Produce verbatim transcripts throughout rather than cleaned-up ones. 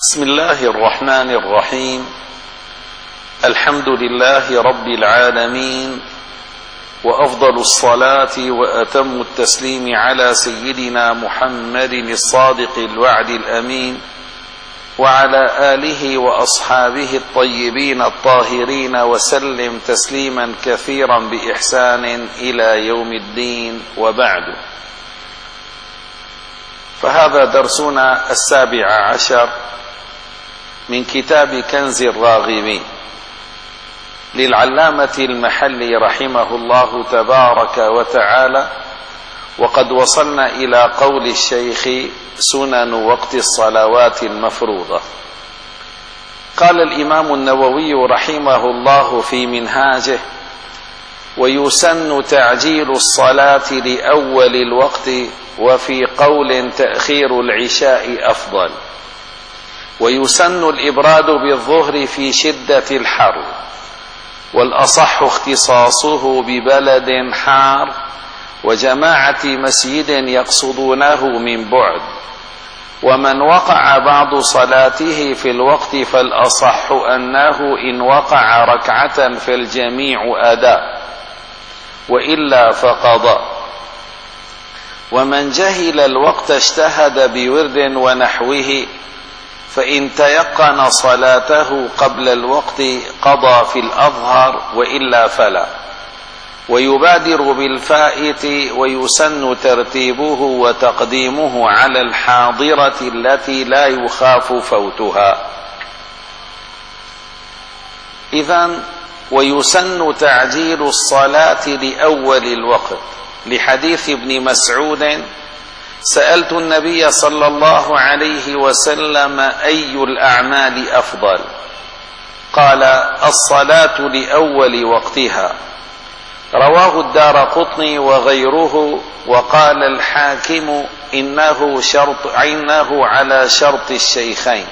بسم الله الرحمن الرحيم. الحمد لله رب العالمين، وأفضل الصلاة وأتم التسليم على سيدنا محمد الصادق الوعد الأمين، وعلى آله وأصحابه الطيبين الطاهرين، وسلم تسليما كثيرا بإحسان إلى يوم الدين، وبعد. فهذا درسنا السابع عشر من كتاب كنز الراغبين للعلامة المحلي رحمه الله تبارك وتعالى، وقد وصلنا إلى قول الشيخ: سنن وقت الصلوات المفروضة. قال الإمام النووي رحمه الله في منهاجه: ويسن تعجيل الصلاة لأول الوقت، وفي قول تأخير العشاء أفضل. ويسن الإبراد بالظهر في شدة الحر، والأصح اختصاصه ببلد حار وجماعة مسجد يقصدونه من بعد. ومن وقع بعض صلاته في الوقت فالأصح أنه إن وقع ركعة فالجميع أداء، وإلا فقضاء. ومن جهل الوقت اجتهد بورد ونحوه، فإن تيقن صلاته قبل الوقت قضى في الأظهر، وإلا فلا. ويبادر بالفائت، ويسن ترتيبه وتقديمه على الحاضرة التي لا يخاف فوتها. إذن ويسن تعجيل الصلاة لأول الوقت، لحديث ابن مسعود: سألت النبي صلى الله عليه وسلم: أي الأعمال أفضل؟ قال: الصلاة لأول وقتها. رواه الدارقطني وغيره، وقال الحاكم: إنه شرط إنه على شرط الشيخين.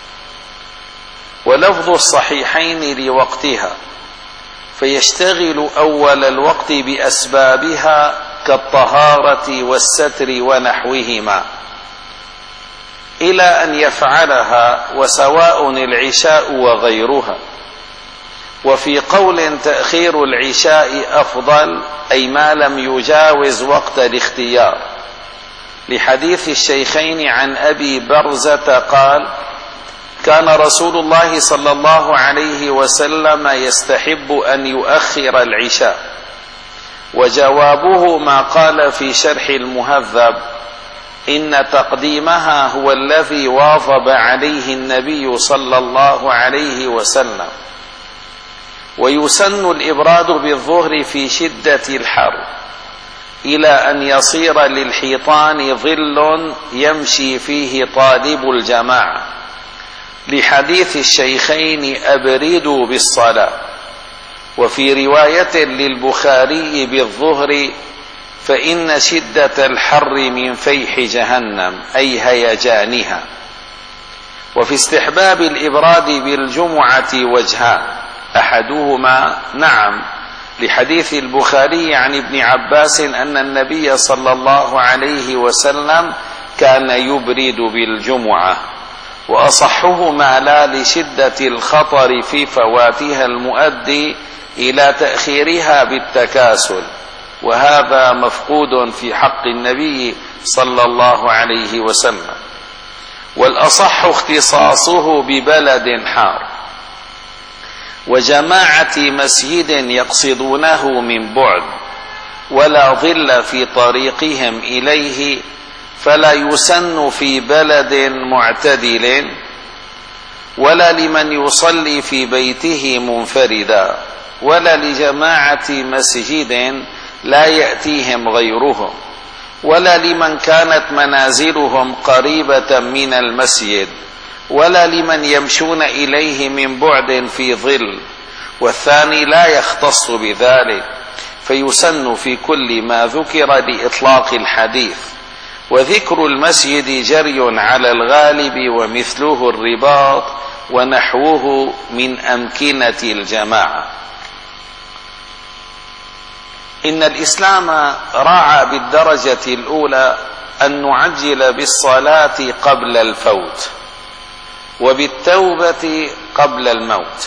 ولفظ الصحيحين لوقتها، فيشتغل أول الوقت بأسبابها كالطهارة والستر ونحوهما إلى أن يفعلها، وسواء العشاء وغيرها. وفي قول تأخير العشاء أفضل، أي ما لم يجاوز وقت الاختيار، لحديث الشيخين عن أبي برزة قال: كان رسول الله صلى الله عليه وسلم يستحب أن يؤخر العشاء. وجوابه ما قال في شرح المهذب: إن تقديمها هو الذي واظب عليه النبي صلى الله عليه وسلم. ويسن الإبراد بالظهر في شدة الحر، إلى أن يصير للحيطان ظل يمشي فيه طالب الجماعة، لحديث الشيخين: أبردوا بالصلاة. وفي رواية للبخاري بالظهر: فإن شدة الحر من فيح جهنم، أي هيجانها. وفي استحباب الإبراد بالجمعة وجهان: أحدهما نعم، لحديث البخاري عن ابن عباس أن النبي صلى الله عليه وسلم كان يبرد بالجمعة. وأصحهما لا لشدة الخطر في فواتها المؤدي إلى تأخيرها بالتكاسل، وهذا مفقود في حق النبي صلى الله عليه وسلم. والأصح اختصاصه ببلد حار وجماعة مسجد يقصدونه من بعد، ولا ظل في طريقهم إليه، فلا يسن في بلد معتدل، ولا لمن يصلي في بيته منفردا، ولا لجماعة مسجد لا يأتيهم غيرهم، ولا لمن كانت منازلهم قريبة من المسجد، ولا لمن يمشون إليه من بعد في ظل، والثاني لا يختص بذلك، فيسن في كل ما ذكر لإطلاق الحديث. وذكر المسجد جري على الغالب، ومثله الرباط ونحوه من أمكنة الجماعة. إن الإسلام راعى بالدرجة الأولى أن نعجل بالصلاة قبل الفوت، وبالتوبة قبل الموت.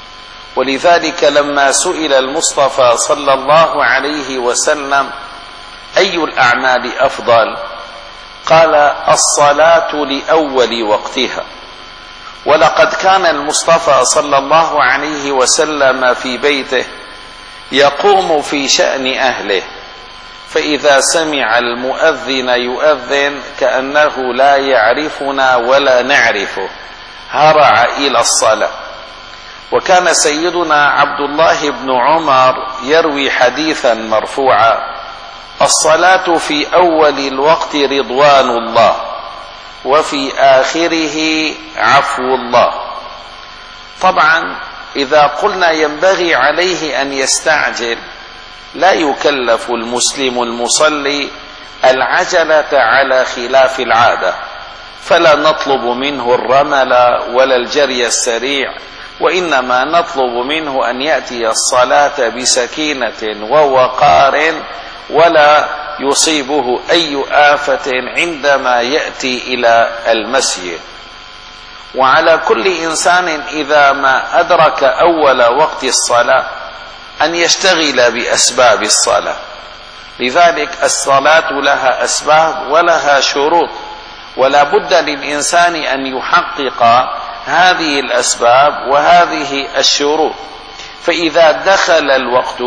ولذلك لما سئل المصطفى صلى الله عليه وسلم أي الأعمال أفضل، قال الصلاة لأول وقتها. ولقد كان المصطفى صلى الله عليه وسلم في بيته يقوم في شأن أهله، فإذا سمع المؤذن يؤذن كأنه لا يعرفنا ولا نعرفه هرع إلى الصلاة. وكان سيدنا عبد الله بن عمر يروي حديثا مرفوعا: الصلاة في أول الوقت رضوان الله، وفي آخره عفو الله. طبعا إذا قلنا ينبغي عليه أن يستعجل، لا يكلف المسلم المصلي العجلة على خلاف العادة، فلا نطلب منه الرمل ولا الجري السريع، وإنما نطلب منه أن يأتي الصلاة بسكينة ووقار، ولا يصيبه أي آفة عندما يأتي إلى المسجد. وعلى كل إنسان إذا ما أدرك أول وقت الصلاة أن يشتغل بأسباب الصلاة. لذلك الصلاة لها أسباب ولها شروط، ولا بد للإنسان أن يحقق هذه الأسباب وهذه الشروط. فإذا دخل الوقت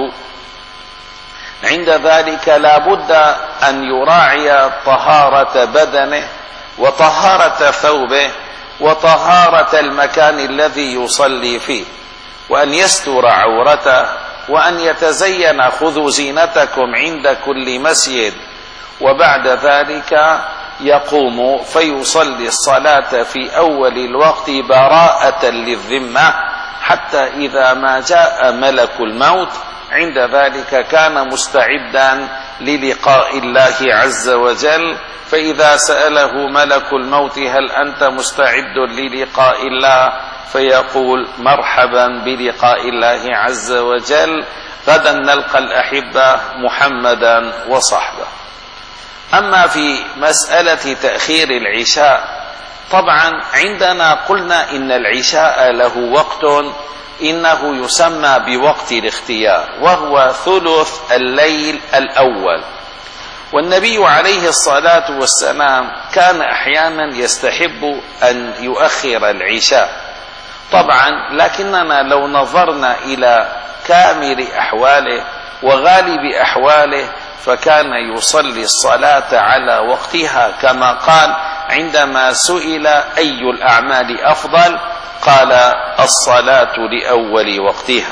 عند ذلك لا بد أن يراعي طهارة بدنه وطهارة ثوبه وطهارة المكان الذي يصلي فيه، وأن يستر عورته، وأن يتزين: خذوا زينتكم عند كل مسجد. وبعد ذلك يقوم فيصلي الصلاة في أول الوقت براءة للذمة، حتى إذا ما جاء ملك الموت عند ذلك كان مستعدا للقاء الله عز وجل. فإذا سأله ملك الموت: هل أنت مستعد للقاء الله؟ فيقول: مرحبا بلقاء الله عز وجل، غدا نلقى الأحبة محمدا وصحبه. أما في مسألة تأخير العشاء، طبعا عندنا قلنا إن العشاء له وقت إنه يسمى بوقت الاختيار، وهو ثلث الليل الأول. والنبي عليه الصلاة والسلام كان أحيانا يستحب أن يؤخر العشاء طبعا، لكننا لو نظرنا إلى كامل أحواله وغالب أحواله فكان يصلي الصلاة على وقتها، كما قال عندما سئل أي الأعمال أفضل قال الصلاة لأول وقتها.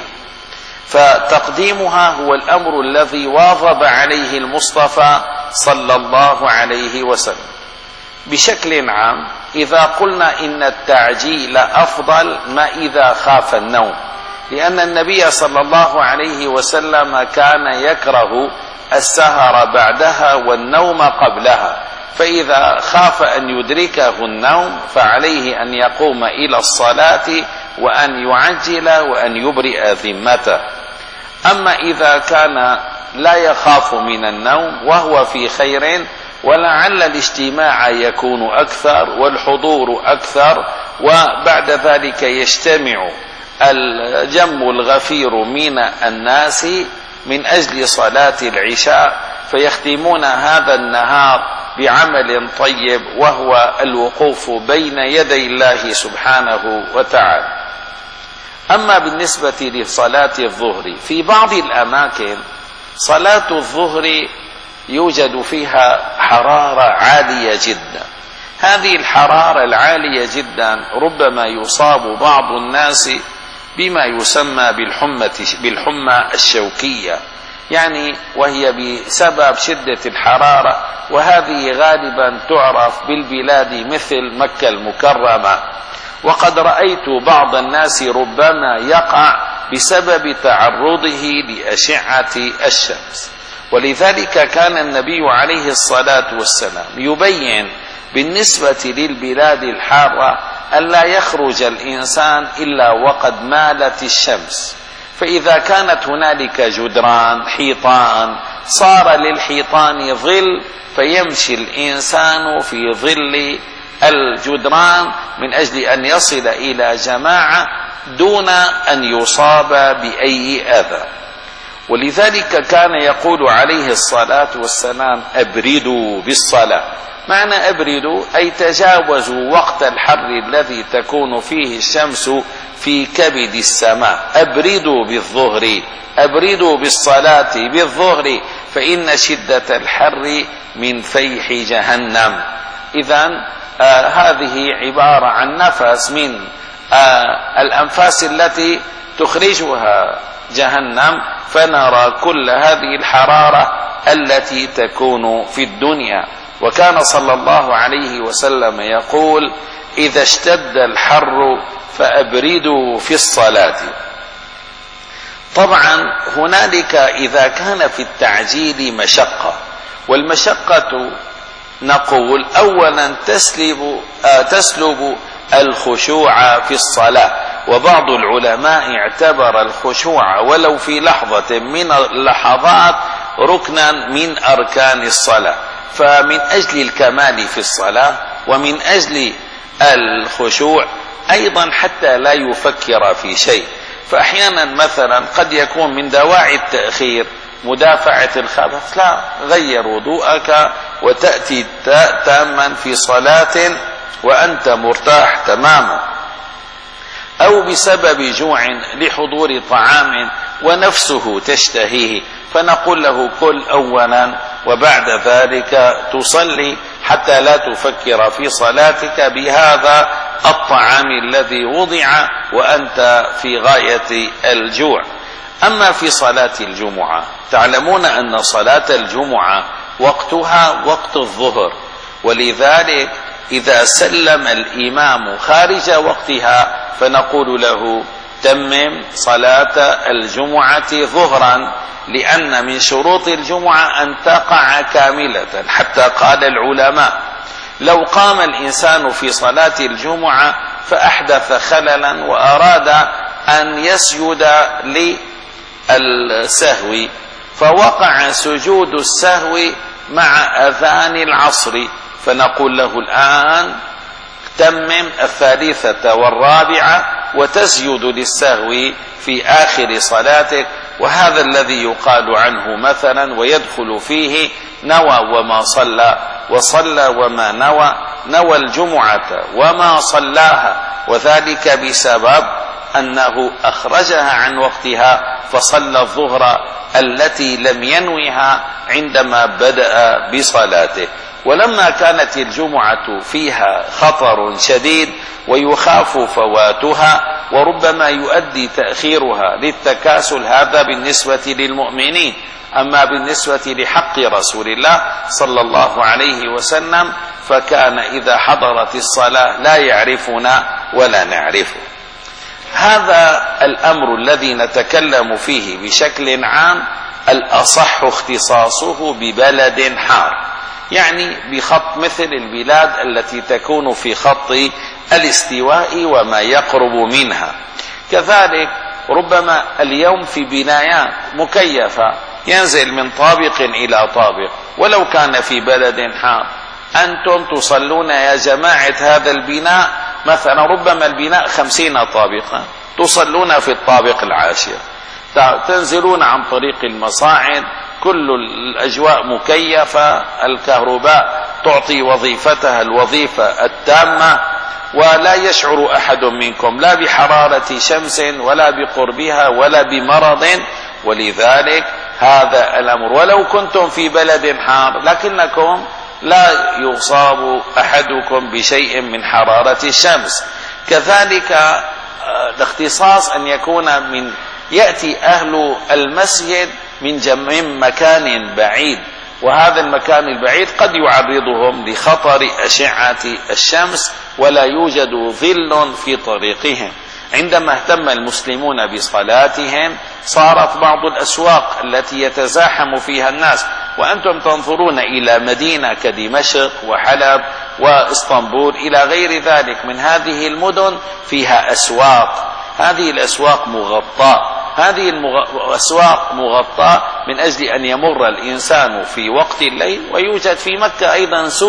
فتقديمها هو الأمر الذي واظب عليه المصطفى صلى الله عليه وسلم. بشكل عام إذا قلنا إن التعجيل أفضل ما إذا خاف النوم، لأن النبي صلى الله عليه وسلم كان يكره السهر بعدها والنوم قبلها، فإذا خاف أن يدركه النوم فعليه أن يقوم إلى الصلاة وأن يعجل وأن يبرئ ذمته. أما إذا كان لا يخاف من النوم وهو في خير ولعل الاجتماع يكون أكثر والحضور أكثر، وبعد ذلك يجتمع الجم الغفير من الناس من أجل صلاة العشاء، فيختمون هذا النهار بعمل طيب وهو الوقوف بين يدي الله سبحانه وتعالى. أما بالنسبة لصلاة الظهر، في بعض الأماكن صلاة الظهر يوجد فيها حرارة عالية جدا. هذه الحرارة العالية جدا ربما يصاب بعض الناس بما يسمى بالحمة بالحمى الشوكية، يعني وهي بسبب شدة الحرارة، وهذه غالبا تعرف بالبلاد مثل مكة المكرمة. وقد رأيت بعض الناس ربما يقع بسبب تعرضه لأشعة الشمس. ولذلك كان النبي عليه الصلاة والسلام يبين بالنسبة للبلاد الحارة ألا يخرج الإنسان إلا وقد مالت الشمس، فإذا كانت هنالك جدران حيطان صار للحيطان ظل، فيمشي الإنسان في ظل الجدران من أجل أن يصل إلى جماعة دون أن يصاب بأي أذى. ولذلك كان يقول عليه الصلاة والسلام: أبردوا بالصلاة. معنى أبردوا أي تجاوزوا وقت الحر الذي تكون فيه الشمس في كبد السماء. أبردوا بالظهر، أبردوا بالصلاة بالظهر، فإن شدة الحر من فيح جهنم. إذن آه هذه عبارة عن نفس من آه الأنفاس التي تخرجها جهنم، فنرى كل هذه الحرارة التي تكون في الدنيا. وكان صلى الله عليه وسلم يقول: إذا اشتد الحر فأبردوا في الصلاة. طبعا هنالك إذا كان في التعجيل مشقة، والمشقة نقول أولا تسلب, آه تسلب الخشوع في الصلاة. وبعض العلماء اعتبر الخشوع ولو في لحظة من اللحظات ركنا من أركان الصلاة. فمن أجل الكمال في الصلاة ومن أجل الخشوع أيضا حتى لا يفكر في شيء. فأحيانا مثلا قد يكون من دواعي التأخير مدافعة الخبث، لا، غير وضوءك وتأتي تاما في صلاة وأنت مرتاح تماما. أو بسبب جوع لحضور طعام ونفسه تشتهيه، فنقول له: كل أولا وبعد ذلك تصلي، حتى لا تفكر في صلاتك بهذا الطعام الذي وضع وأنت في غاية الجوع. أما في صلاة الجمعة، تعلمون أن صلاة الجمعة وقتها وقت الظهر، ولذلك إذا سلم الإمام خارج وقتها فنقول له: تمم صلاة الجمعة ظهرا، لأن من شروط الجمعة أن تقع كاملة. حتى قال العلماء: لو قام الإنسان في صلاة الجمعة فأحدث خللا وأراد أن يسجد للسهو، فوقع سجود السهو مع أذان العصر، فنقول له: الآن تمم الثالثة والرابعة وتسجد للسهو في آخر صلاتك. وهذا الذي يقال عنه مثلا ويدخل فيه نوى وما صلى، وصلى وما نوى، نوى الجمعة وما صلاها، وذلك بسبب أنه أخرجها عن وقتها فصلى الظهر التي لم ينوها عندما بدأ بصلاته. ولما كانت الجمعة فيها خطر شديد ويخاف فواتها وربما يؤدي تأخيرها للتكاسل، هذا بالنسبة للمؤمنين. أما بالنسبة لحق رسول الله صلى الله عليه وسلم فكان إذا حضرت الصلاة لا يعرفنا ولا نعرفه. هذا الأمر الذي نتكلم فيه بشكل عام الأصح اختصاصه ببلد حار، يعني بخط مثل البلاد التي تكون في خط الاستواء وما يقرب منها. كذلك ربما اليوم في بنايات مكيفة ينزل من طابق إلى طابق، ولو كان في بلد حار أنتم تصلون يا جماعة هذا البناء مثلا ربما البناء خمسين طابقا، تصلون في الطابق العاشر، تنزلون عن طريق المصاعد، كل الأجواء مكيفة، الكهرباء تعطي وظيفتها الوظيفة التامة، ولا يشعر أحد منكم لا بحرارة شمس ولا بقربها ولا بمرض. ولذلك هذا الأمر ولو كنتم في بلد حار لكنكم لا يصاب أحدكم بشيء من حرارة الشمس. كذلك الاختصاص أن يكون من يأتي أهل المسجد من جمع مكان بعيد، وهذا المكان البعيد قد يعرضهم لخطر أشعة الشمس ولا يوجد ظل في طريقهم. عندما اهتم المسلمون بصلاتهم صارت بعض الأسواق التي يتزاحم فيها الناس، وأنتم تنظرون إلى مدينة كدمشق وحلب وإسطنبول إلى غير ذلك من هذه المدن فيها أسواق، هذه الأسواق مغطاة، هذه الأسواق مغطاة من أجل أن يمر الإنسان في وقت الليل. ويوجد في مكة أيضا سوق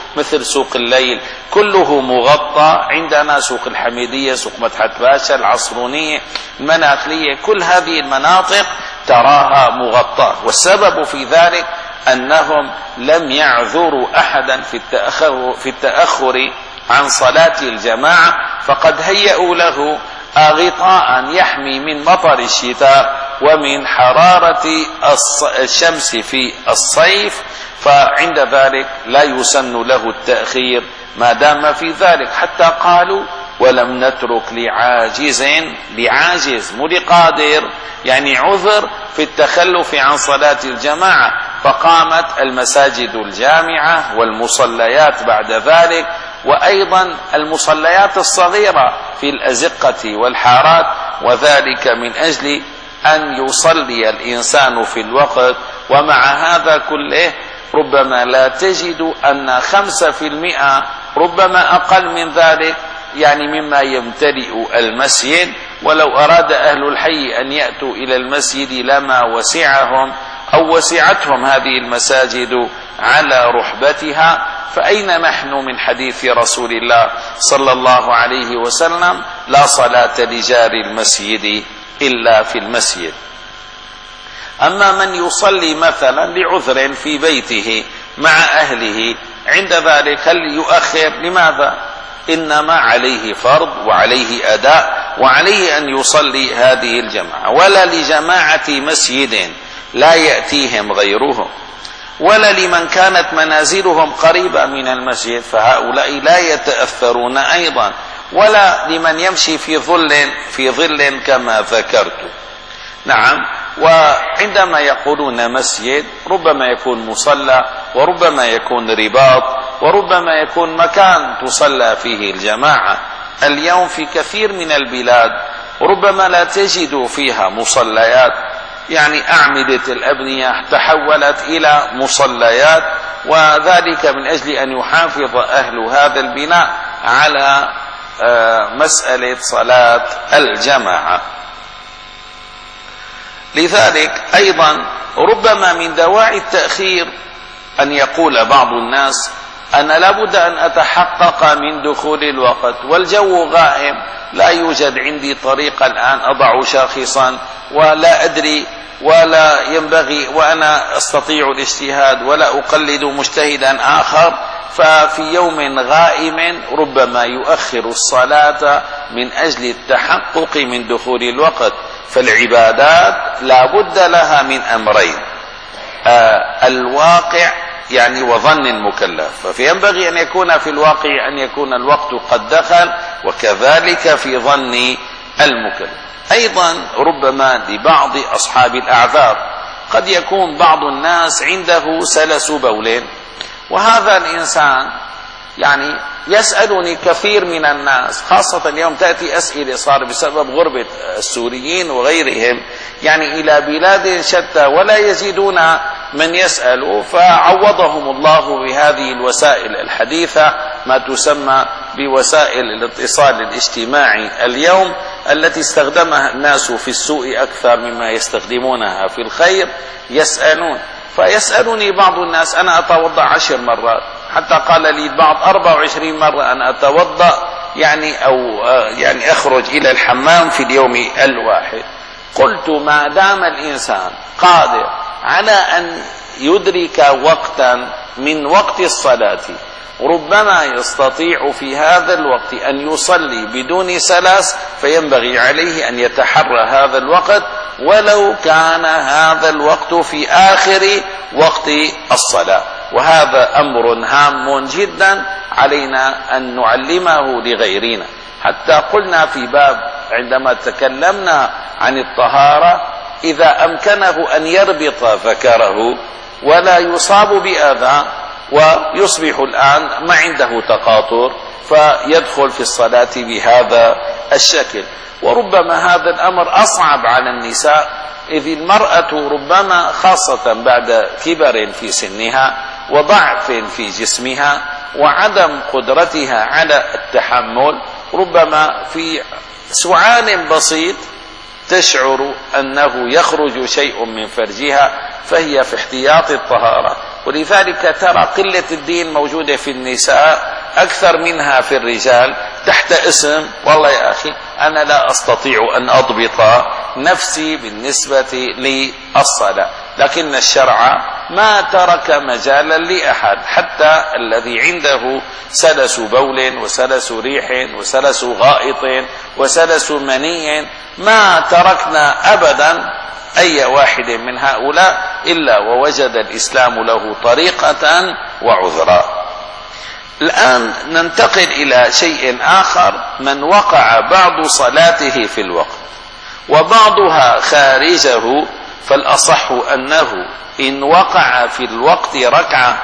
مثل سوق الليل كله مغطى عندنا، سوق الحميدية، سوق مدحت باشا، العصرونية، المناخلية، كل هذه المناطق تراها مغطاة. والسبب في ذلك أنهم لم يعذروا أحدا في التأخر, في التأخر عن صلاة الجماعة، فقد هيئوا له غطاء يحمي من مطر الشتاء ومن حرارة الشمس في الصيف، فعند ذلك لا يسن له التأخير ما دام في ذلك. حتى قالوا ولم نترك لعاجز، لعاجز مو لقادر، يعني عذر في التخلف عن صلاة الجماعة، فقامت المساجد الجامعة والمصليات بعد ذلك، وأيضا المصليات الصغيرة في الأزقة والحارات، وذلك من أجل أن يصلي الإنسان في الوقت. ومع هذا كله ربما لا تجد أن خمسة في المئة، ربما أقل من ذلك، يعني مما يمتلئ المسجد. ولو أراد أهل الحي أن يأتوا إلى المسجد لما وسعهم أو وسعتهم هذه المساجد على رحبتها. فأين نحن من حديث رسول الله صلى الله عليه وسلم: لا صلاة لجار المسجد إلا في المسجد. أما من يصلي مثلا لعذر في بيته مع أهله، عند ذلك هل يؤخر؟ لماذا؟ إنما عليه فرض وعليه أداء وعليه أن يصلي هذه الجماعة. ولا لجماعة مسجد لا يأتيهم غيرهم، ولا لمن كانت منازلهم قريبة من المسجد، فهؤلاء لا يتأثرون أيضا، ولا لمن يمشي في ظل في ظل كما ذكرت. نعم. وعندما يقولون مسجد ربما يكون مصلى، وربما يكون رباط، وربما يكون مكان تصلى فيه الجماعة. اليوم في كثير من البلاد ربما لا تجد فيها مصليات، يعني أعمدة الأبنية تحولت إلى مصليات، وذلك من أجل أن يحافظ أهل هذا البناء على مسألة صلاة الجماعة. لذلك أيضا ربما من دواعي التأخير أن يقول بعض الناس: أنا لابد أن أتحقق من دخول الوقت والجو غائم، لا يوجد عندي طريقة الآن أضع شاخصا ولا أدري ولا ينبغي وأنا أستطيع الاجتهاد ولا أقلد مجتهدا آخر، ففي يوم غائم ربما يؤخر الصلاة من أجل التحقق من دخول الوقت. فالعبادات لا بد لها من أمرين: آه الواقع يعني وظن المكلف، فينبغي أن يكون في الواقع أن يكون الوقت قد دخل، وكذلك في ظن المكلف. أيضا ربما لبعض أصحاب الأعذار قد يكون بعض الناس عنده سلس بول، وهذا الإنسان يعني يسألني كثير من الناس، خاصة اليوم تأتي أسئلة صار بسبب غربة السوريين وغيرهم يعني إلى بلاد شتى ولا يزيدون من يسأل، فعوضهم الله بهذه الوسائل الحديثة ما تسمى بوسائل الاتصال الاجتماعي اليوم، التي استخدمها الناس في السوء أكثر مما يستخدمونها في الخير. يسألون، فيسألني بعض الناس: أنا أتوضأ عشر مرات، حتى قال لي البعض أربع وعشرين مرة أن أتوضأ يعني أو يعني أخرج إلى الحمام في اليوم الواحد. قلت: ما دام الإنسان قادر على أن يدرك وقتا من وقت الصلاة ربما يستطيع في هذا الوقت أن يصلي بدون سلس، فينبغي عليه أن يتحرى هذا الوقت ولو كان هذا الوقت في آخر وقت الصلاة. وهذا أمر هام جدا علينا أن نعلمه لغيرنا. حتى قلنا في باب عندما تكلمنا عن الطهارة: إذا أمكنه أن يربط ذكره ولا يصاب بأذى ويصبح الآن ما عنده تقاطر، فيدخل في الصلاة بهذا الشكل. وربما هذا الأمر أصعب على النساء، إذ المرأة ربما خاصة بعد كبر في سنها وضعف في جسمها وعدم قدرتها على التحمل، ربما في سعال بسيط تشعر أنه يخرج شيء من فرجها، فهي في احتياط الطهارة. ولذلك ترى قلة الدين موجودة في النساء أكثر منها في الرجال، تحت اسم والله يا أخي أنا لا أستطيع أن أضبط نفسي بالنسبة للصلاة، لكن الشرع ما ترك مجالا لأحد، حتى الذي عنده سلس بول وسلس ريح وسلس غائط وسلس مني ما تركنا أبدا أي واحد من هؤلاء إلا ووجد الإسلام له طريقة وعذرا. الآن ننتقل إلى شيء آخر، من وقع بعض صلاته في الوقت وبعضها خارجه، فالأصح أنه إن وقع في الوقت ركعة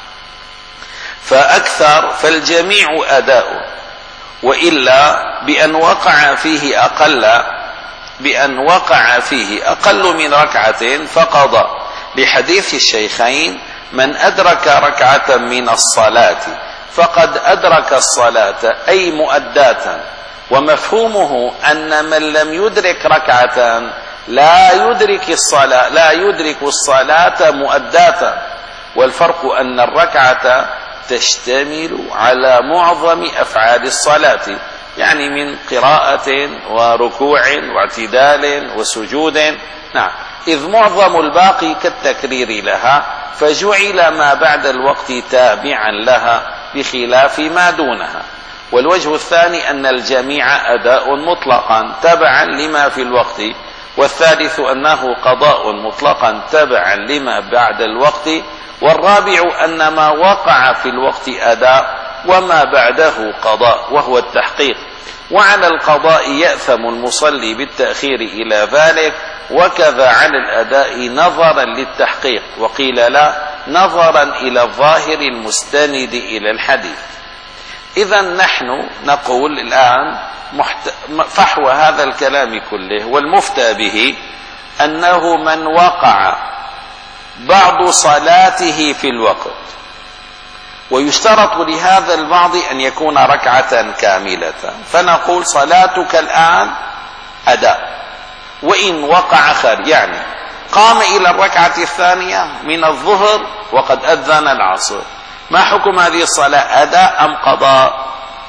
فأكثر فالجميع أداء، وإلا بأن وقع فيه أقل بأن وقع فيه أقل من ركعة فقضى، لحديث الشيخين من أدرك ركعة من الصلاة فقد أدرك الصلاة أي مؤداة، ومفهومه أن من لم يدرك ركعة لا يدرك الصلاة لا يدرك الصلاة مؤداة، والفرق أن الركعة تشتمل على معظم أفعال الصلاة، يعني من قراءة وركوع واعتدال وسجود، نعم، إذ معظم الباقي كالتكرير لها، فجعل ما بعد الوقت تابعا لها بخلاف ما دونها. والوجه الثاني أن الجميع أداء مطلقا تبعا لما في الوقت، والثالث أنه قضاء مطلقا تبعا لما بعد الوقت، والرابع أن ما وقع في الوقت أداء وما بعده قضاء وهو التحقيق، وعلى القضاء يأثم المصلي بالتأخير إلى ذلك، وكذا على الأداء نظرا للتحقيق، وقيل لا نظرا إلى الظاهر المستند إلى الحديث. إذا نحن نقول الآن محت... فحوى هذا الكلام كله والمفتى به أنه من وقع بعض صلاته في الوقت، ويشترط لهذا البعض أن يكون ركعة كاملة، فنقول صلاتك الآن أداء، وإن وقع خير، يعني قام إلى الركعة الثانية من الظهر وقد أذن العصر، ما حكم هذه الصلاة؟ أداء أم قضاء؟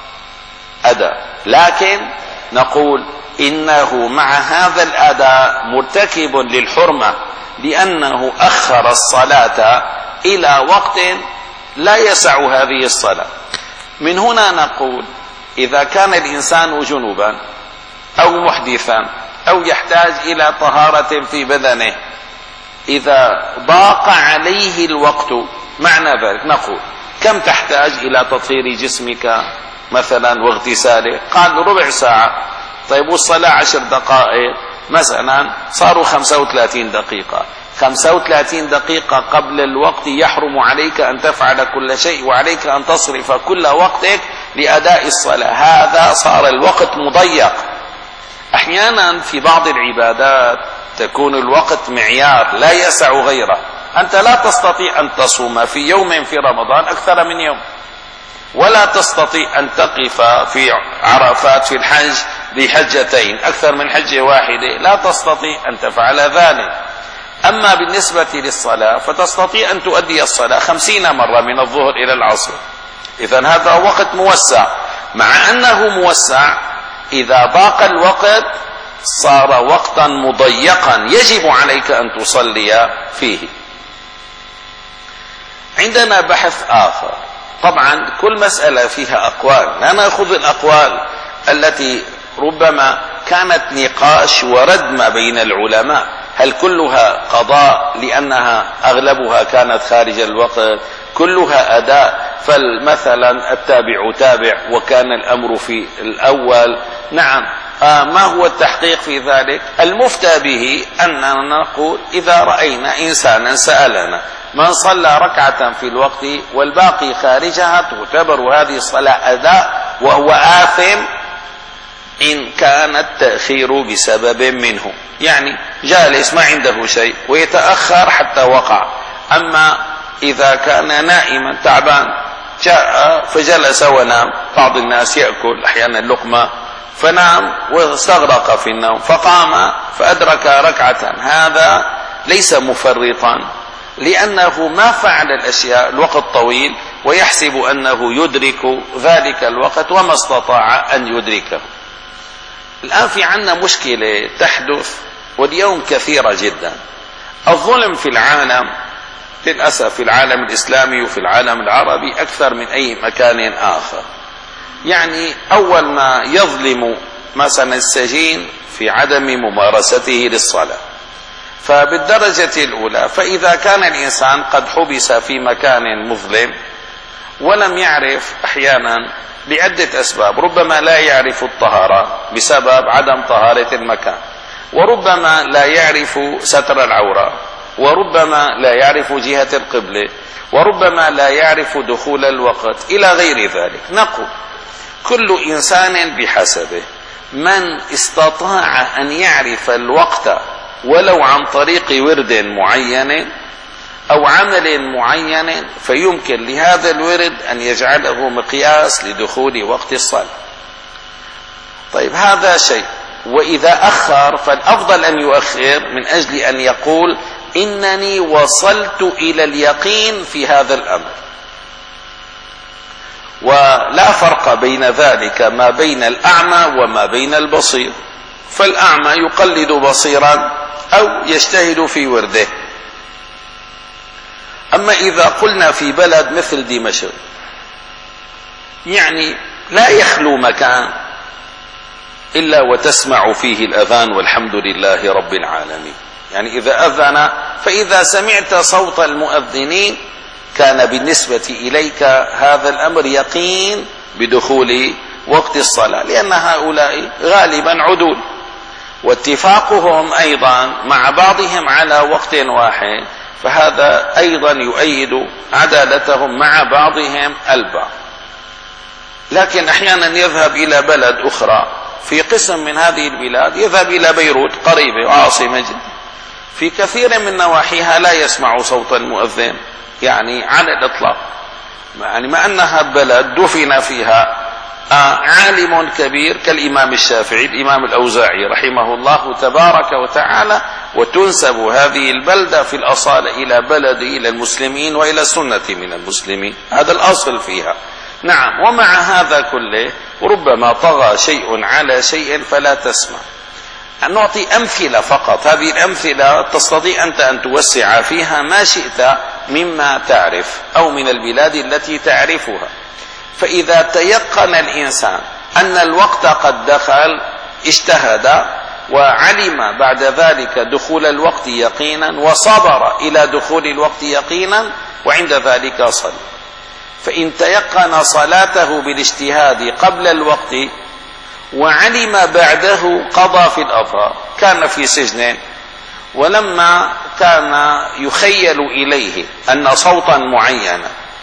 أداء، لكن نقول إنه مع هذا الأداء مرتكب للحرمة، لأنه أخر الصلاة إلى وقت لا يسع هذه الصلاة. من هنا نقول إذا كان الإنسان جنوبا أو محدثا أو يحتاج إلى طهارة في بدنه، إذا ضاق عليه الوقت، معنى ذلك نقول كم تحتاج إلى تطهير جسمك مثلا واغتساله؟ قال ربع ساعة. طيب والصلاة عشر دقائق مثلا، صاروا خمسة وثلاثين دقيقة. خمسة وثلاثين دقيقة قبل الوقت يحرم عليك أن تفعل كل شيء، وعليك أن تصرف كل وقتك لأداء الصلاة، هذا صار الوقت مضيق. أحيانا في بعض العبادات تكون الوقت معيار لا يسع غيره، أنت لا تستطيع أن تصوم في يوم في رمضان أكثر من يوم، ولا تستطيع أن تقف في عرفات في الحج بحجتين أكثر من حجة واحدة، لا تستطيع أن تفعل ذلك. أما بالنسبة للصلاة فتستطيع أن تؤدي الصلاة خمسين مرة من الظهر إلى العصر، إذن هذا وقت موسع. مع أنه موسع، إذا ضاق الوقت صار وقتا مضيقا يجب عليك أن تصلي فيه. عندنا بحث آخر، طبعا كل مسألة فيها أقوال، لا نأخذ الأقوال التي ربما كانت نقاش ورد ما بين العلماء، هل كلها قضاء لأنها أغلبها كانت خارج الوقت، كلها أداء، فمثلا التابع تابع وكان الأمر في الأول، نعم، آه ما هو التحقيق في ذلك؟ المفتى به أننا نقول إذا رأينا إنسانا سألنا من صلى ركعة في الوقت والباقي خارجها تعتبر هذه الصلاة أداء وهو آثم إن كان التأخير بسبب منه، يعني جالس ما عنده شيء ويتأخر حتى وقع. أما إذا كان نائما تعبان جاء فجلس ونام، بعض الناس يأكل أحيانا اللقمة فنام واستغرق في النوم فقام فأدرك ركعة، هذا ليس مفرطا لأنه ما فعل الأشياء الوقت طويل ويحسب أنه يدرك ذلك الوقت وما استطاع أن يدركه. الآن في عنا مشكلة تحدث واليوم كثيرة جدا. الظلم في العالم للأسف في العالم الإسلامي وفي العالم العربي أكثر من أي مكان آخر. يعني أول ما يظلم مثلا السجين في عدم ممارسته للصلاة، فبالدرجة الأولى فإذا كان الإنسان قد حبس في مكان مظلم ولم يعرف أحيانا لعدة أسباب، ربما لا يعرف الطهارة بسبب عدم طهارة المكان، وربما لا يعرف ستر العورة، وربما لا يعرف جهة القبلة، وربما لا يعرف دخول الوقت إلى غير ذلك. نقول كل إنسان بحسبه. من استطاع أن يعرف الوقت ولو عن طريق ورد معين أو عمل معين فيمكن لهذا الورد أن يجعله مقياس لدخول وقت الصلاة. طيب هذا شيء. وإذا أخر فالأفضل أن يؤخر من أجل أن يقول إنني وصلت إلى اليقين في هذا الأمر. ولا فرق بين ذلك ما بين الأعمى وما بين البصير، فالأعمى يقلد بصيرا أو يجتهد في ورده. أما إذا قلنا في بلد مثل دمشق يعني لا يخلو مكان إلا وتسمع فيه الأذان والحمد لله رب العالمين. يعني إذا أذن فإذا سمعت صوت المؤذنين كان بالنسبة إليك هذا الأمر يقين بدخول وقت الصلاة، لأن هؤلاء غالبا عدول، واتفاقهم أيضا مع بعضهم على وقت واحد فهذا أيضا يؤيد عدالتهم مع بعضهم البعض. لكن أحيانا يذهب إلى بلد أخرى، في قسم من هذه البلاد يذهب إلى بيروت قريبة وعاصمة جدا، في كثير من نواحيها لا يسمع صوت المؤذن يعني على الإطلاق، يعني مع أنها بلد دفن فيها عالم كبير كالإمام الشافعي الإمام الأوزاعي رحمه الله تبارك وتعالى، وتنسب هذه البلدة في الأصالة إلى بلد إلى المسلمين وإلى السنة من المسلمين، هذا الأصل فيها. نعم، ومع هذا كله ربما طغى شيء على شيء فلا تسمع. نعطي أمثلة فقط، هذه الأمثلة تستطيع أنت أن توسع فيها ما شئت مما تعرف أو من البلاد التي تعرفها. فإذا تيقن الإنسان أن الوقت قد دخل اجتهد وعلم بعد ذلك دخول الوقت يقينا وصبر إلى دخول الوقت يقينا وعند ذلك صلى. فإن تيقن صلاته بالاجتهاد قبل الوقت وعلم بعده قضى في الأظهر، كان في سجن ولما كان يخيل إليه أن صوتا معينا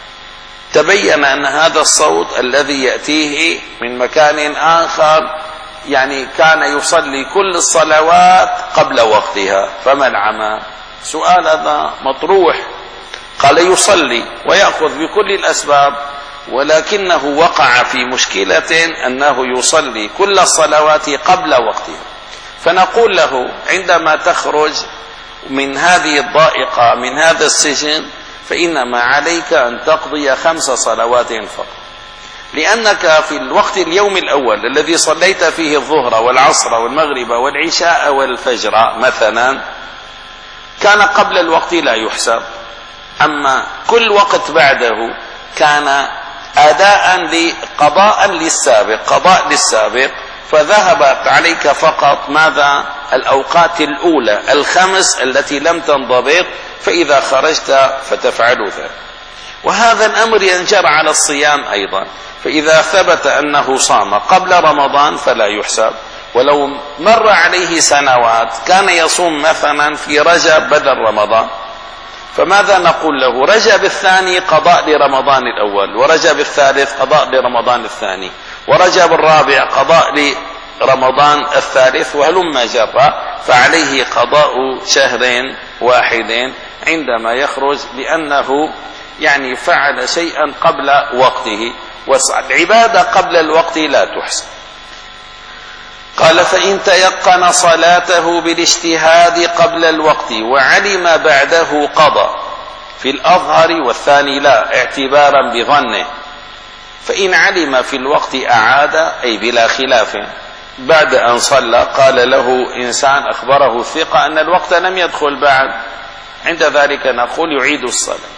تبين أن هذا الصوت الذي يأتيه من مكان آخر يعني كان يصلي كل الصلوات قبل وقتها، فما العمى؟ سؤال هذا مطروح. قال يصلي ويأخذ بكل الأسباب، ولكنه وقع في مشكلة أنه يصلي كل الصلوات قبل وقتها. فنقول له عندما تخرج من هذه الضائقة من هذا السجن فإنما عليك أن تقضي خمس صلوات فقط، لأنك في الوقت اليوم الأول الذي صليت فيه الظهر والعصر والمغرب والعشاء والفجر مثلا كان قبل الوقت لا يحسب، أما كل وقت بعده كان أداء لقضاء للسابق قضاء للسابق، فذهبت عليك فقط ماذا؟ الأوقات الأولى الخمس التي لم تنضبط، فإذا خرجت فتفعل ذلك. وهذا الأمر ينجر على الصيام أيضا، فإذا ثبت أنه صام قبل رمضان فلا يحسب، ولو مر عليه سنوات كان يصوم مثلا في رجب بدل رمضان، فماذا نقول له؟ رجب الثاني قضاء لرمضان الأول، ورجب الثالث قضاء لرمضان الثاني، ورجب الرابع قضاء لرمضان الثالث، وهلما جرى، فعليه قضاء شهر واحد عندما يخرج، لأنه يعني فعل شيئا قبل وقته، والعبادة قبل الوقت لا تحسن. قال فإن تيقن صلاته بالاجتهاد قبل الوقت وعلم بعده قضى. في الأظهر والثاني لا، اعتبارا بظنه. فإن علم في الوقت أعاد، أي بلا خلاف. بعد أن صلى قال له إنسان أخبره الثقة أن الوقت لم يدخل بعد، عند ذلك نقول يعيد الصلاة،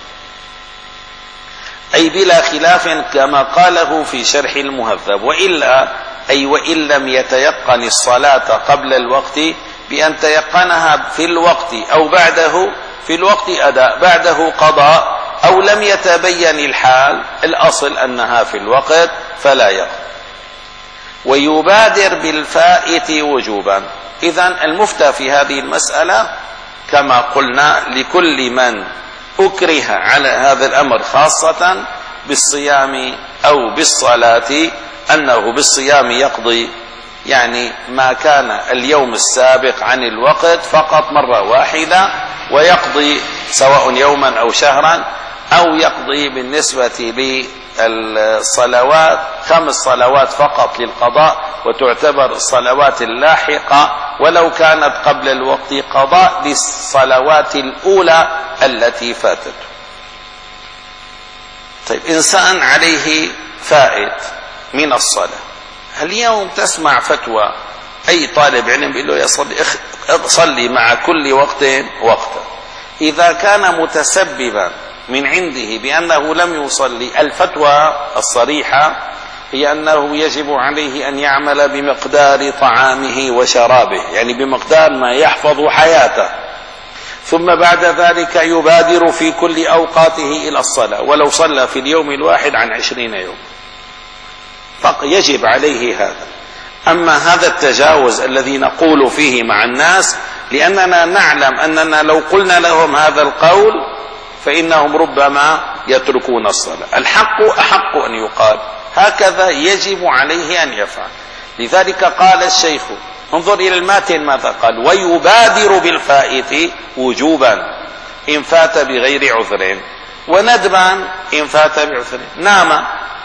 أي بلا خلاف كما قاله في شرح المهذب. وإلا أي وإن لم يتيقن الصلاة قبل الوقت بأن تيقنها في الوقت أو بعده، في الوقت أداء، بعده قضاء، أو لم يتبين الحال، الأصل أنها في الوقت فلا يقضي. ويبادر بالفائت وجوبا. إذن المفتى في هذه المسألة كما قلنا لكل من أكره على هذا الأمر، خاصة بالصيام أو بالصلاة، أنه بالصيام يقضي يعني ما كان اليوم السابق عن الوقت فقط مرة واحدة، ويقضي سواء يوما أو شهرا، أو يقضي بالنسبة للصلوات خمس صلوات فقط للقضاء، وتعتبر الصلوات اللاحقة ولو كانت قبل الوقت قضاء للصلوات الأولى التي فاتته. طيب، إنسان عليه فائت من الصلاة، اليوم تسمع فتوى أي طالب علم يقول له يصلي صلي مع كل وقت وقتا. إذا كان متسببا من عنده بأنه لم يصلي، الفتوى الصريحة هي أنه يجب عليه أن يعمل بمقدار طعامه وشرابه، يعني بمقدار ما يحفظ حياته، ثم بعد ذلك يبادر في كل أوقاته إلى الصلاة، ولو صلى في اليوم الواحد عن عشرين يوم يجب عليه هذا. أما هذا التجاوز الذي نقول فيه مع الناس، لأننا نعلم أننا لو قلنا لهم هذا القول فإنهم ربما يتركون الصلاة. الحق أحق أن يقال، هكذا يجب عليه أن يفعل. لذلك قال الشيخ، انظر إلى الماتن ماذا قال: ويبادر بالفائت وجوبا إن فات بغير عذر، وندبا إن فات بعذر. نام،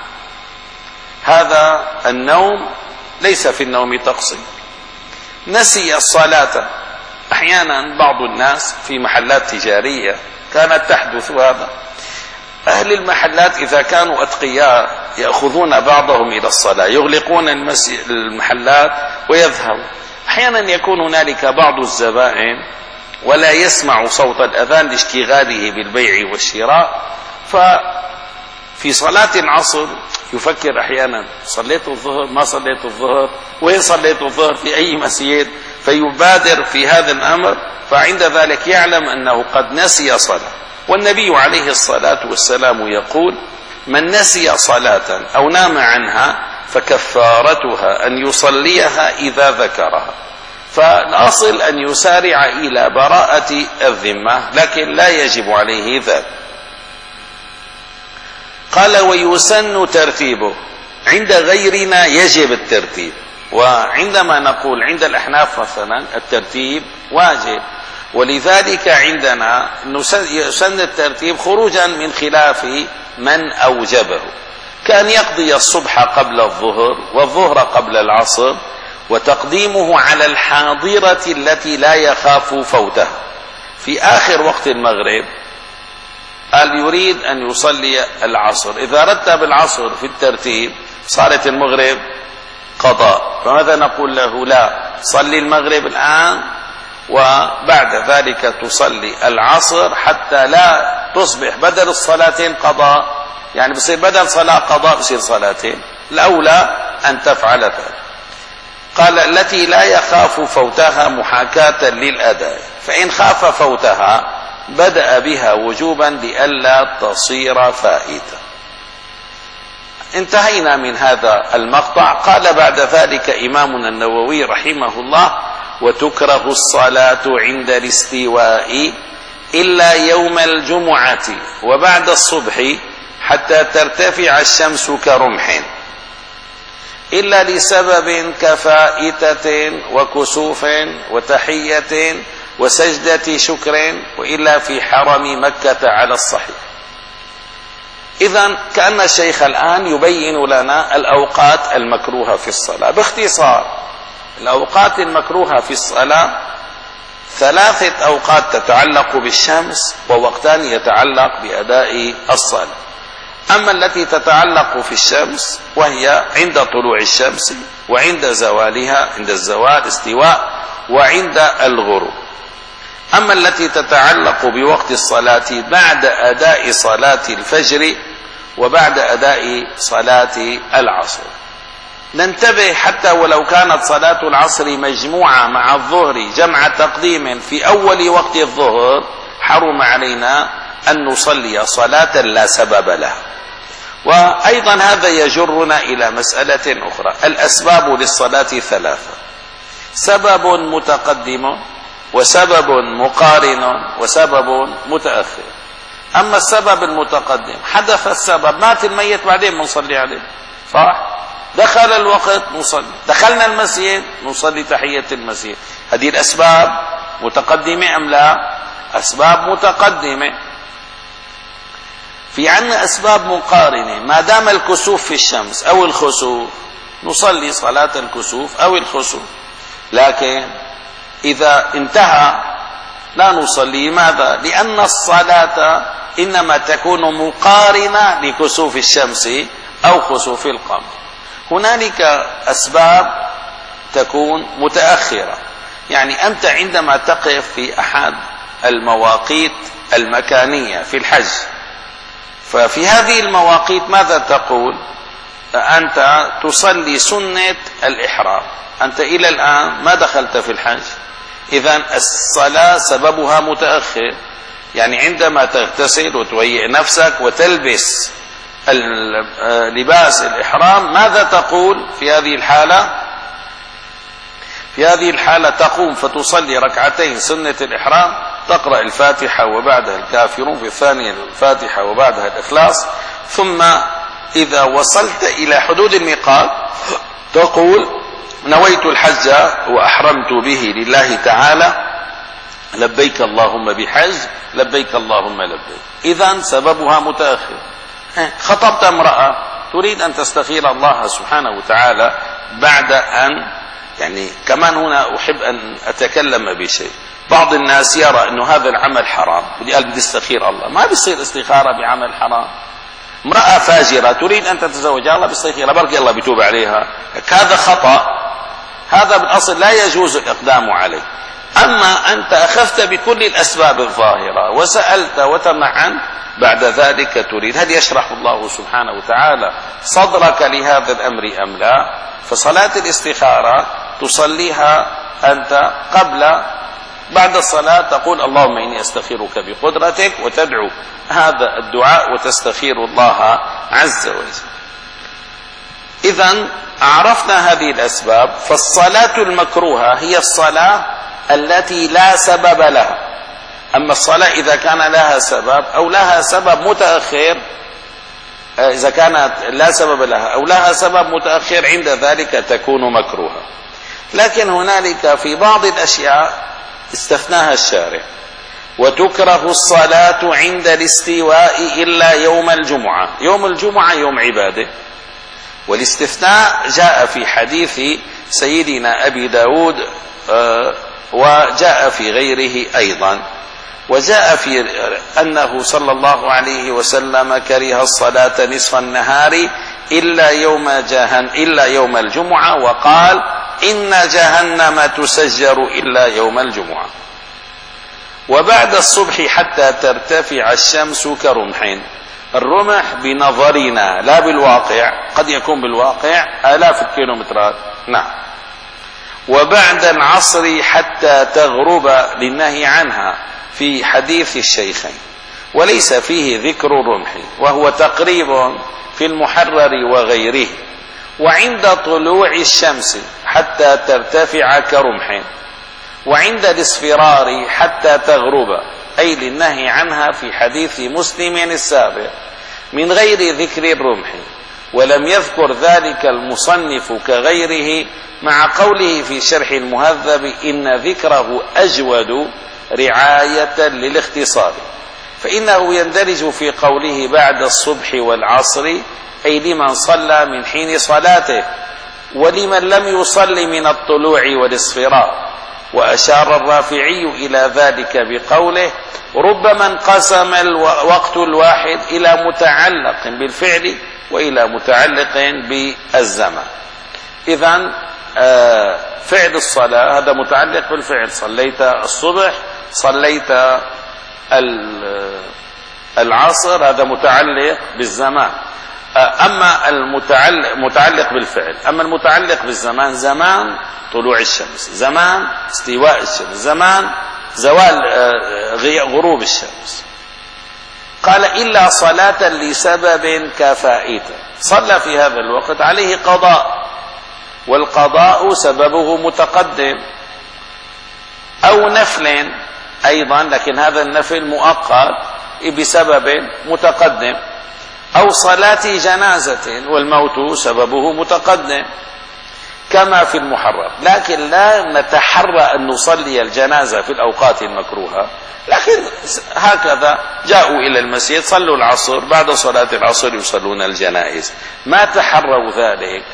هذا النوم ليس في النوم تقصير، نسي الصلاة. أحيانا بعض الناس في محلات تجارية كانت تحدث هذا، أهل المحلات إذا كانوا أتقياء يأخذون بعضهم إلى الصلاة، يغلقون المحلات ويذهبوا. أحيانا يكون هنالك بعض الزبائن ولا يسمع صوت الأذان لاشتغاله بالبيع والشراء، ففي صلاة العصر يفكر أحيانا: صليت الظهر؟ ما صليت الظهر؟ وين صليت الظهر؟ في أي مسجد؟ فيبادر في هذا الأمر، فعند ذلك يعلم أنه قد نسي صلاة. والنبي عليه الصلاة والسلام يقول: من نسي صلاة أو نام عنها فكفارتها أن يصليها إذا ذكرها. فالأصل أن يسارع إلى براءة الذمة، لكن لا يجب عليه ذلك. قال: ويسن ترتيبه. عند غيرنا يجب الترتيب، وعندما نقول عند الأحناف مثلا الترتيب واجب، ولذلك عندنا يسن الترتيب خروجا من خلاف من أوجبه، كان يقضي الصبح قبل الظهر والظهر قبل العصر، وتقديمه على الحاضرة التي لا يخاف فوتها. في آخر وقت المغرب قال يريد أن يصلي العصر، إذا رتب العصر في الترتيب صارت المغرب قضاء، فماذا نقول له؟ لا، صلي المغرب الآن وبعد ذلك تصلي العصر، حتى لا تصبح بدل الصلاتين قضاء، يعني بصير بدل صلاة قضاء بصير صلاتين. الأولى أن تفعل ذلك. قال: التي لا يخاف فوتها محاكاة للأداء، فإن خاف فوتها بدأ بها وجوبا لئلا تصير فائتة. انتهينا من هذا المقطع. قال بعد ذلك إمامنا النووي رحمه الله: وتكره الصلاة عند الاستواء إلا يوم الجمعة وبعد الصبح حتى ترتفع الشمس كرمح، إلا لسبب كفائتة وكسوف وتحية وسجدة شكر، وإلا في حرم مكة على الصحيح. إذن كأن الشيخ الآن يبين لنا الأوقات المكروهة في الصلاة باختصار. الأوقات المكروهة في الصلاة ثلاثة أوقات تتعلق بالشمس ووقتان يتعلق بأداء الصلاة. أما التي تتعلق في الشمس وهي عند طلوع الشمس وعند زوالها، عند الزوال استواء، وعند الغروب. أما التي تتعلق بوقت الصلاة بعد أداء صلاة الفجر وبعد أداء صلاة العصر. ننتبه حتى ولو كانت صلاة العصر مجموعة مع الظهر جمع تقديم في أول وقت الظهر، حرم علينا أن نصلي صلاة لا سبب لها. وأيضا هذا يجرنا إلى مسألة أخرى. الأسباب للصلاة ثلاثة: سبب متقدم، وسبب مقارن، وسبب متأخر. أما السبب المتقدم، حدث السبب، مات الميت، بعدين بنصلي عليه، صح؟ دخل الوقت نصلي، دخلنا المسجد نصلي تحية المسجد. هذه الأسباب متقدمة أم لا؟ أسباب متقدمة. في عنا أسباب مقارنة. ما دام الكسوف في الشمس أو الخسوف نصلي صلاة الكسوف أو الخسوف، لكن إذا انتهى لا نصلي. لماذا؟ لأن الصلاة إنما تكون مقارنة لكسوف الشمس أو خسوف القمر. هنالك أسباب تكون متأخرة، يعني أنت عندما تقف في أحد المواقيت المكانية في الحج، ففي هذه المواقيت ماذا تقول؟ أنت تصلي سنة الإحرام. أنت إلى الآن ما دخلت في الحج، إذن الصلاة سببها متأخر. يعني عندما تغتسل وتهيئ نفسك وتلبس لباس الإحرام، ماذا تقول في هذه الحالة؟ في هذه الحالة تقوم فتصلي ركعتين سنة الإحرام، تقرأ الفاتحة وبعدها الكافرون، في الثانية الفاتحة وبعدها الإخلاص، ثم إذا وصلت إلى حدود الميقات تقول: نويت الحج وأحرمت به لله تعالى، لبيك اللهم بحج، لبيك اللهم لبيك. إذن سببها متأخر. خطبت امرأة تريد أن تستخير الله سبحانه وتعالى بعد أن، يعني كمان هنا أحب أن أتكلم بشيء. بعض الناس يرى أنه هذا العمل حرام، بدي قال بدي استخير الله. ما بيصير استخارة بعمل حرام. امرأة فاجرة تريد أن تتزوج، الله بيستخيرها، بركي الله بيتوب عليها. هذا خطأ، هذا بالأصل لا يجوز الإقدام عليه. أما أنت أخذت بكل الأسباب الظاهرة وسألت وتمعنت، بعد ذلك تريد، هل يشرح الله سبحانه وتعالى صدرك لهذا الأمر أم لا؟ فصلاة الاستخارة تصليها أنت قبل، بعد الصلاة تقول: اللهم إني أستخيرك بقدرتك، وتدعو هذا الدعاء وتستخير الله عز وجل. إذن عرفنا هذه الأسباب. فالصلاة المكروهة هي الصلاة التي لا سبب لها. أما الصلاة إذا كان لها سبب أو لها سبب متأخر، إذا كانت لا سبب لها أو لها سبب متأخر، عند ذلك تكون مكروهة. لكن هنالك في بعض الأشياء استثناها الشارع: وتكره الصلاة عند الاستواء إلا يوم الجمعة. يوم الجمعة يوم عبادة، والاستثناء جاء في حديث سيدنا أبي داود وجاء في غيره أيضا. وجاء في أنه صلى الله عليه وسلم كره الصلاة نصف النهار إلا يوم جهن إلا يوم الجمعة، وقال: إن جهنم تسجر إلا يوم الجمعة. وبعد الصبح حتى ترتفع الشمس كرمح. الرمح بنظرنا لا بالواقع، قد يكون بالواقع آلاف الكيلومترات، نعم. وبعد العصر حتى تغرب للنهي عنها في حديث الشيخين، وليس فيه ذكر الرمح، وهو تقريب في المحرر وغيره. وعند طلوع الشمس حتى ترتفع كرمح، وعند الاصفرار حتى تغرب، أي للنهي عنها في حديث مسلم السابق، من غير ذكر الرمح. ولم يذكر ذلك المصنف كغيره، مع قوله في شرح المهذب: إن ذكره أجود رعاية للاختصار، فإنه يندرج في قوله بعد الصبح والعصر، أي لمن صلى من حين صلاته، ولمن لم يصل من الطلوع والاصفرار. وأشار الرافعي إلى ذلك بقوله ربما انقسم الوقت الواحد إلى متعلق بالفعل وإلى متعلق بالزمان. إذن فعل الصلاة هذا متعلق بالفعل، صليت الصبح، صليت العصر، هذا متعلق بالزمان. أما المتعلق متعلق بالفعل، أما المتعلق بالزمان زمان طلوع الشمس، زمان استواء الشمس، زمان زوال غروب الشمس. قال إلا صلاة لسبب كفائته، صلى في هذا الوقت عليه قضاء، والقضاء سببه متقدم، أو نفل أيضا لكن هذا النفل مؤقت بسبب متقدم، أو صلاة جنازة والموت سببه متقدم كما في المحرم. لكن لا نتحرى أن نصلي الجنازة في الأوقات المكروهة، لكن هكذا جاءوا إلى المسجد صلوا العصر، بعد صلاة العصر يصلون الجنائز، ما تحروا ذلك.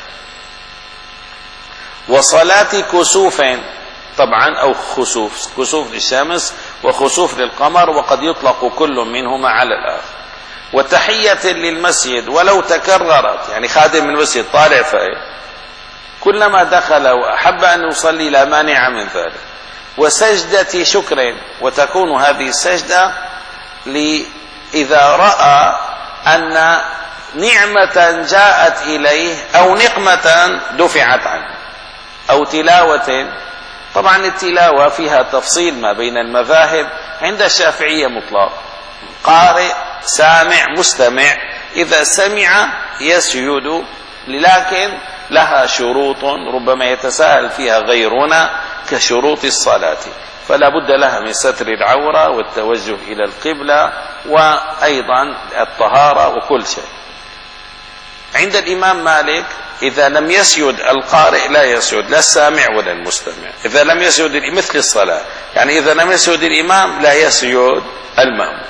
وصلاة كسوف طبعا أو خسوف، كسوف للشمس وخسوف للقمر، وقد يطلق كل منهما على الآخر. وتحية للمسجد ولو تكررت، يعني خادم المسجد طالع فيه كلما دخل وأحب أن يصلي لا مانع من ذلك. وسجدة شكر، وتكون هذه السجدة إذا رأى أن نعمة جاءت إليه أو نقمة دفعت عنه، أو تلاوة. طبعا التلاوة فيها تفصيل ما بين المذاهب، عند الشافعية مطلق، قارئ سامع مستمع، إذا سمع يسجد، لكن لها شروط ربما يتساهل فيها غيرنا كشروط الصلاة، فلا بد لها من ستر العورة والتوجه إلى القبلة وأيضا الطهارة وكل شيء. عند الإمام مالك إذا لم يسجد القارئ لا يسجد، لا السامع ولا المستمع. إذا لم يسجد مثل الصلاة، يعني إذا لم يسجد الإمام لا يسجد المأموم.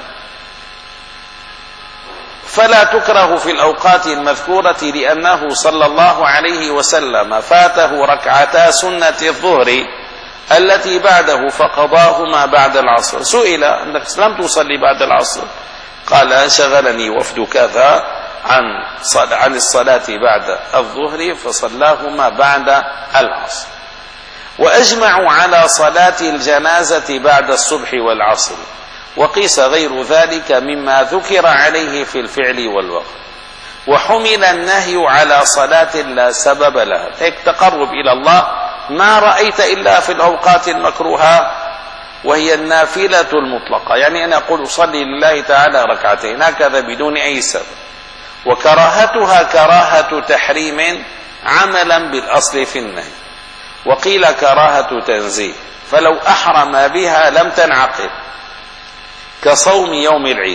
فلا تكره في الأوقات المذكورة، لأنه صلى الله عليه وسلم فاته ركعتا سنة الظهر التي بعده فقضاهما بعد العصر. سئل أنك لم تصلي بعد العصر، قال شغلني وفد كذا عن عن الصلاة بعد الظهر فصلاهما بعد العصر. وأجمعوا على صلاة الجنازة بعد الصبح والعصر، وقيس غير ذلك مما ذكر عليه في الفعل والوقت. وحمل النهي على صلاة لا سبب لها، هيك تقرب إلى الله ما رأيت إلا في الأوقات المكروهة، وهي النافلة المطلقة، يعني أنا أقول أصلي لله تعالى ركعتين هكذا بدون أي سبب. وكراهتها كراهة تحريم عملا بالأصل في النهي، وقيل كراهة تنزيه، فلو أحرم بها لم تنعقد، كصوم يوم العيد.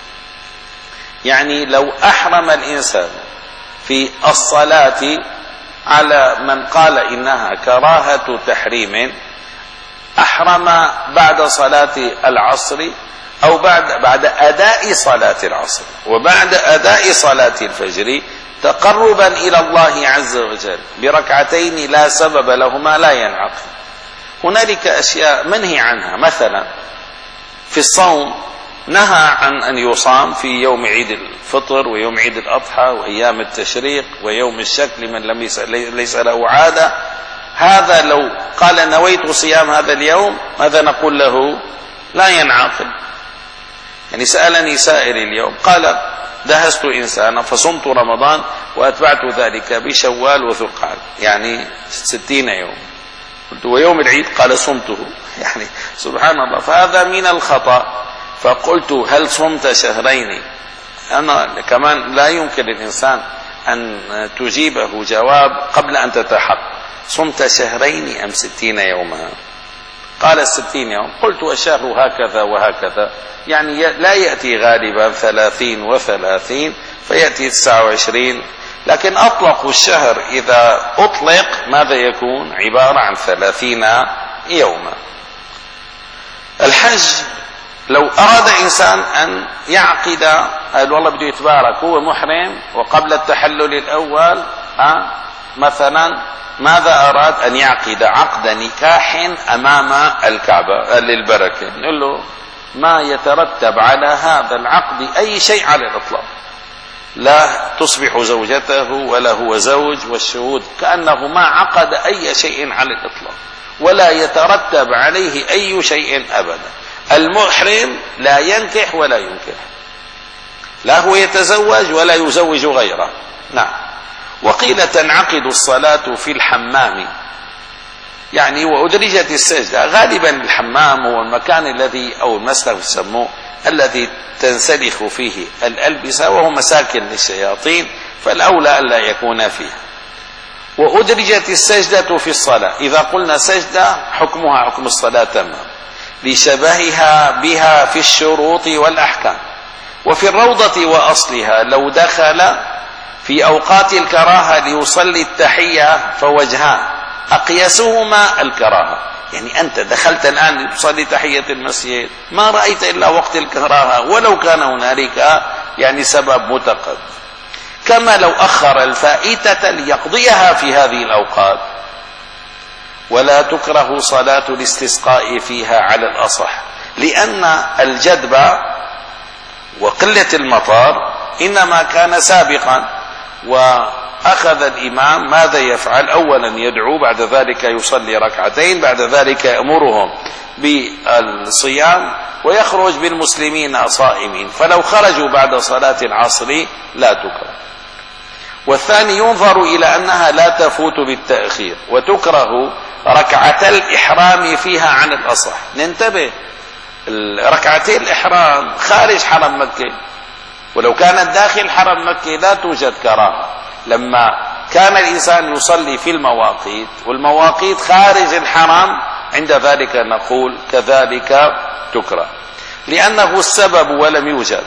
يعني لو أحرم الإنسان في الصلاة على من قال إنها كراهة تحريم، أحرم بعد صلاة العصر أو بعد بعد أداء صلاة العصر وبعد أداء صلاة الفجر تقربا إلى الله عز وجل بركعتين لا سبب لهما لا ينعقد. هنالك أشياء منهي عنها، مثلا في الصوم نهى عن أن يصام في يوم عيد الفطر ويوم عيد الأضحى وأيام التشريق ويوم الشك لمن لم ليس له عادة. هذا لو قال نويت صيام هذا اليوم ماذا نقول له؟ لا ينعقد. يعني سألني سائل اليوم قال دهست إنسانا فصمت رمضان وأتبعت ذلك بشوال وذو القعدة، يعني ستين يوم. قلت ويوم العيد؟ قال صمته. يعني سبحان الله، فهذا من الخطأ. فقلت هل صمت شهرين؟ أنا كمان لا يمكن للإنسان أن تجيبه جواب قبل أن تتحقق، صمت شهرين أم ستين يوما؟ قال ستين يوم. قلت الشهر هكذا وهكذا، يعني لا يأتي غالبا ثلاثين وثلاثين، فيأتي تسعة وعشرين، لكن أطلق الشهر إذا أطلق ماذا يكون؟ عبارة عن ثلاثين يوما. الحج لو أراد إنسان أن يعقد، قال والله بده يتبارك، هو محرم وقبل التحلل الأول أه مثلا ماذا أراد؟ أن يعقد عقد نكاح أمام الكعبة للبركة. نقول له ما يترتب على هذا العقد أي شيء على الإطلاق، لا تصبح زوجته ولا هو زوج، والشهود كأنه ما عقد أي شيء على الإطلاق، ولا يترتب عليه أي شيء أبدا. المحرم لا ينكح ولا ينكح، لا هو يتزوج ولا يزوج غيره. نعم. وقيل تنعقد الصلاة في الحمام، يعني وأدرجت السجدة. غالبا الحمام هو المكان الذي أو المسلخ يسموه الذي تنسلخ فيه الألبسة، وهو مساكن للشياطين، فالأولى ألا يكون فيها. وأدرجت السجدة في الصلاة. إذا قلنا سجدة حكمها حكم الصلاة تمام، لشبهها بها في الشروط والأحكام. وفي الروضة وأصلها لو دخل في أوقات الكراهة ليصلي التحية فوجهان، أقيسهما الكراهة. يعني أنت دخلت الآن لتصلي تحية المسجد، ما رأيت إلا وقت الكراهة ولو كان هنالك يعني سبب متقد. كما لو أخر الفائتة ليقضيها في هذه الأوقات. ولا تكره صلاة الاستسقاء فيها على الأصح، لأن الجدب وقلة المطر إنما كان سابقا، وأخذ الإمام ماذا يفعل؟ أولا يدعو، بعد ذلك يصلي ركعتين، بعد ذلك يأمرهم بالصيام ويخرج بالمسلمين صائمين. فلو خرجوا بعد صلاة العصر لا تكره. والثاني ينظر إلى أنها لا تفوت بالتأخير، وتكره ركعتا الإحرام فيها عن الأصح. ننتبه، ركعتي الإحرام خارج حرم مكة، ولو كانت داخل حرم مكة لا توجد كراهة. لما كان الإنسان يصلي في المواقيت والمواقيت خارج الحرم، عند ذلك نقول كذلك تكره، لأنه السبب ولم يوجد،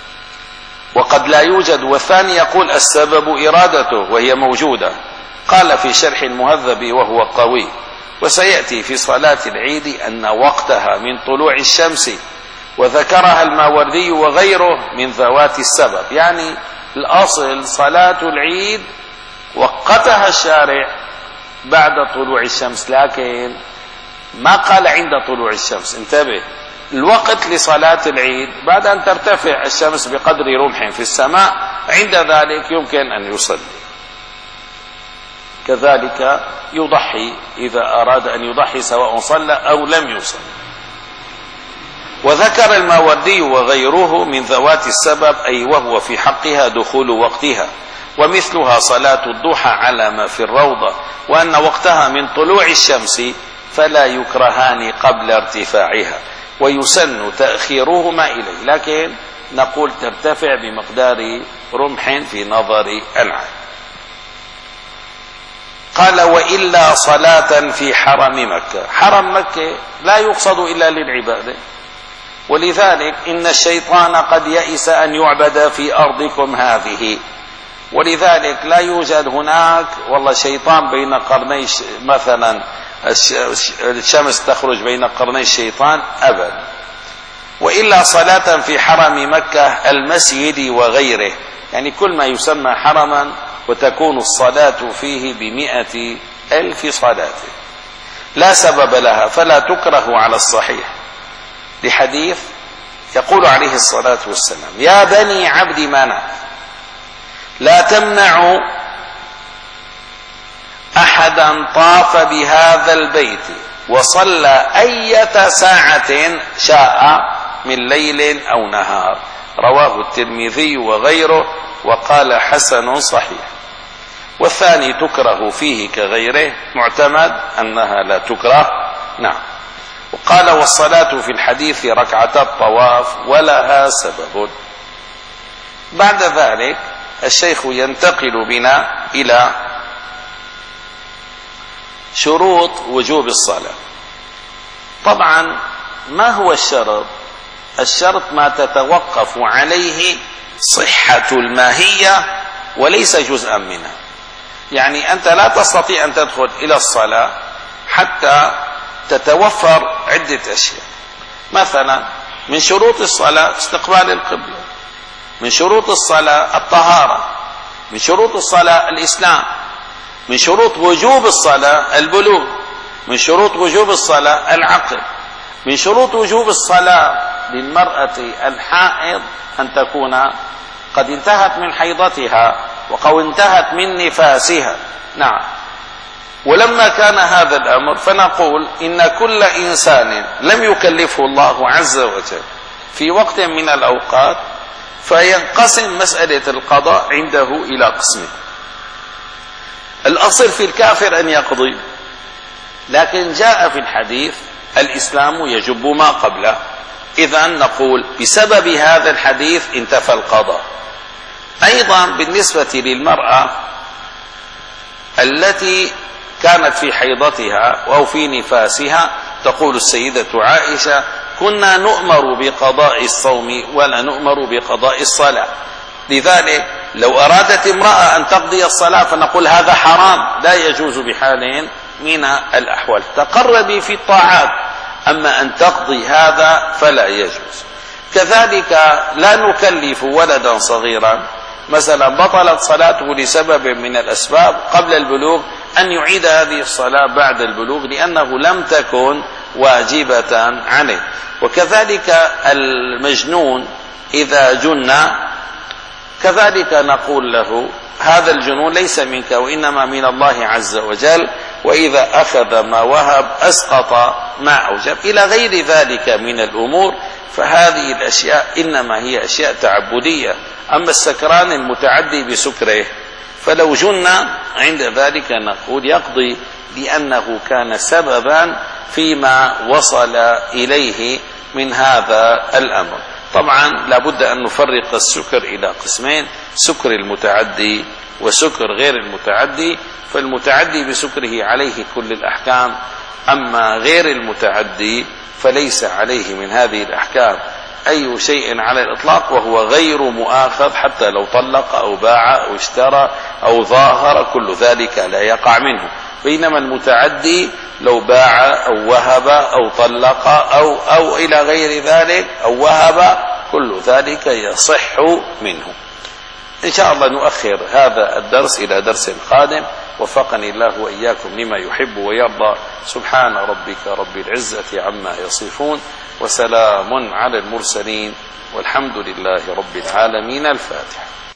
وقد لا يوجد. والثاني يقول السبب إرادته وهي موجودة. قال في شرح المهذب وهو قوي: وسيأتي في صلاة العيد أن وقتها من طلوع الشمس، وذكرها الماوردي وغيره من ذوات السبب. يعني الأصل صلاة العيد وقتها الشارع بعد طلوع الشمس، لكن ما قال عند طلوع الشمس. انتبه، الوقت لصلاة العيد بعد أن ترتفع الشمس بقدر رمح في السماء، عند ذلك يمكن أن يصلي. كذلك يضحي إذا أراد أن يضحي سواء صلى أو لم يصلي. وذكر الماوردي وغيره من ذوات السبب، أي وهو في حقها دخول وقتها، ومثلها صلاة الضحى على ما في الروضة، وأن وقتها من طلوع الشمس، فلا يكرهان قبل ارتفاعها، ويسن تأخيرهما إليه، لكن نقول ترتفع بمقدار رمح في نظر العين. قال: وإلا صلاة في حرم مكة. حرم مكة لا يقصد إلا للعبادة، ولذلك إن الشيطان قد يئس أن يعبد في أرضكم هذه، ولذلك لا يوجد هناك والله شيطان بين قرني مثلا الشمس تخرج بين قرني الشيطان أبدا. وإلا صلاة في حرم مكة المسجد وغيره، يعني كل ما يسمى حرما وتكون الصلاة فيه بمئة ألف صلاة، لا سبب لها، فلا تكره على الصحيح، لحديث يقول عليه الصلاة والسلام: يا بني عبد مناف لا تمنعوا أحدا طاف بهذا البيت وصلى أية ساعة شاء من ليل أو نهار. رواه الترمذي وغيره وقال حسن صحيح. والثاني تكره فيه كغيره، معتمد أنها لا تكره. نعم. وقال: والصلاة في الحديث ركعتا الطواف ولها سبب. بعد ذلك الشيخ ينتقل بنا إلى شروط وجوب الصلاة. طبعا ما هو الشرط؟ الشرط ما تتوقف عليه صحة الماهية وليس جزءا منها. يعني أنت لا تستطيع أن تدخل إلى الصلاة حتى تتوفر عدة أشياء. مثلا من شروط الصلاة استقبال القبلة، من شروط الصلاة الطهارة، من شروط الصلاة الإسلام، من شروط وجوب الصلاة البلوغ، من شروط وجوب الصلاة العقل، من شروط وجوب الصلاة للمرأة الحائض أن تكون قد انتهت من حيضتها وقد انتهت من نفاسها. نعم. ولما كان هذا الأمر فنقول إن كل إنسان لم يكلفه الله عز وجل في وقت من الأوقات فينقسم مسألة القضاء عنده إلى قسمين. الأصل في الكافر أن يقضي، لكن جاء في الحديث الإسلام يجب ما قبله، إذا نقول بسبب هذا الحديث انتفى القضاء. أيضا بالنسبة للمرأة التي كانت في حيضتها أو في نفاسها تقول السيدة عائشة: كنا نؤمر بقضاء الصوم ولا نؤمر بقضاء الصلاة. لذلك لو أرادت امرأة أن تقضي الصلاة فنقول هذا حرام، لا يجوز بحال من الأحوال. تقربي في الطاعات، أما أن تقضي هذا فلا يجوز. كذلك لا نكلف ولدا صغيرا مثلا بطلت صلاته لسبب من الأسباب قبل البلوغ أن يعيد هذه الصلاة بعد البلوغ لأنه لم تكن واجبة عليه. وكذلك المجنون إذا جن كذلك نقول له هذا الجنون ليس منك وإنما من الله عز وجل، وإذا أخذ ما وهب أسقط ما أوجب إلى غير ذلك من الأمور. فهذه الأشياء إنما هي أشياء تعبدية. أما السكران المتعدي بسكره فلو جن عند ذلك نقول يقضي لأنه كان سببا فيما وصل إليه من هذا الأمر. طبعا لابد أن نفرق السكر إلى قسمين: سكر المتعدي وسكر غير المتعدي. فالمتعدي بسكره عليه كل الأحكام، أما غير المتعدي فليس عليه من هذه الأحكام أي شيء على الإطلاق، وهو غير مؤاخذ حتى لو طلق أو باع أو اشترى أو ظاهر، كل ذلك لا يقع منه. بينما المتعدي لو باع أو وهب أو طلق أو, أو إلى غير ذلك أو وهب كل ذلك يصح منه. إن شاء الله نؤخر هذا الدرس إلى درس قادم، وفقني الله وإياكم لما يحب ويرضى. سبحان ربك رب العزة عما يصفون، وسلام على المرسلين، والحمد لله رب العالمين. الفاتحة.